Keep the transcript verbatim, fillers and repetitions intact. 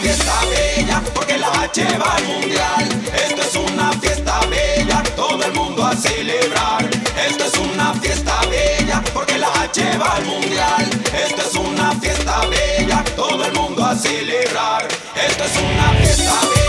fiesta bella, porque la H va al mundial. Esto es una fiesta bella, todo el mundo a celebrar. Esto es una fiesta bella, porque la H va al mundial. Esto es una fiesta bella, todo el mundo a celebrar. Esto es una fiesta bella.